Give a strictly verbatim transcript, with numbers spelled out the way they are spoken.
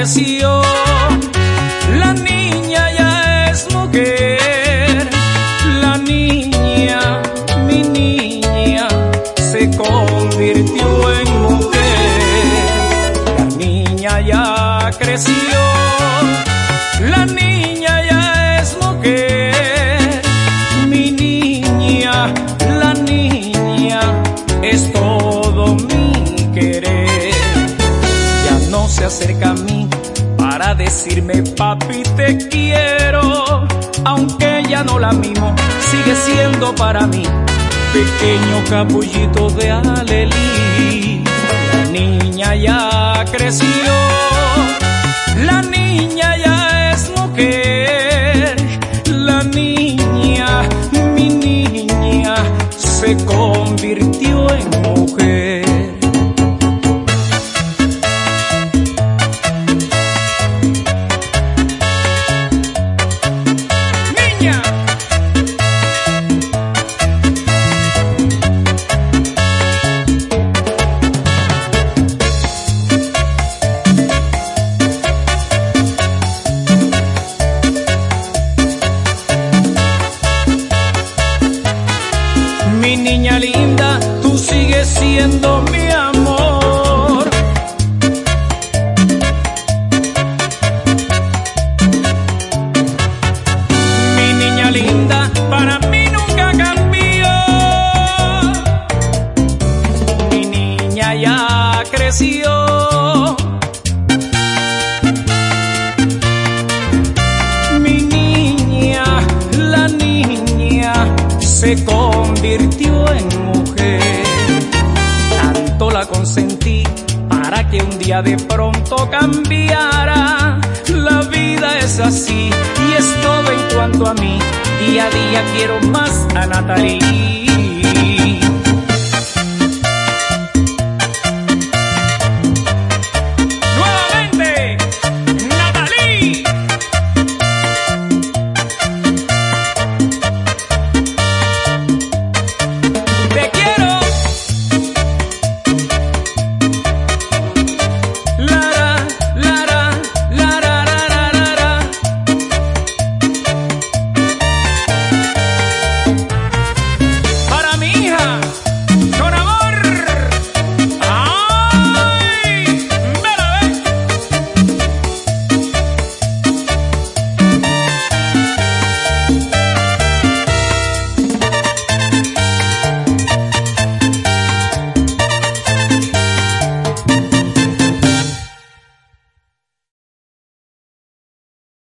creció, la niña ya es mujer, la niña, mi niña, se convirtió en mujer. La niña ya creció, la niña ya es mujer, mi niña, la niña es todo mi querer. Ya no se acerca a mí para decirme papi te quiero, aunque ya no la mimo, sigue siendo para mí pequeño capullito de alelí. La niña ya creció, la niña ya es mujer, la niña, mi niña, se convirtió en mujer. Niña. Mi niña linda, tú sigues siendo mi amor. Mi niña linda, para mí nunca cambió. Mi niña ya creció. Mi niña, la niña, se convirtió en mujer. Tanto la consentí para que un día de pronto cambiara. La vida es así y es todo en cuanto a mí. Día a día quiero más a Natalie.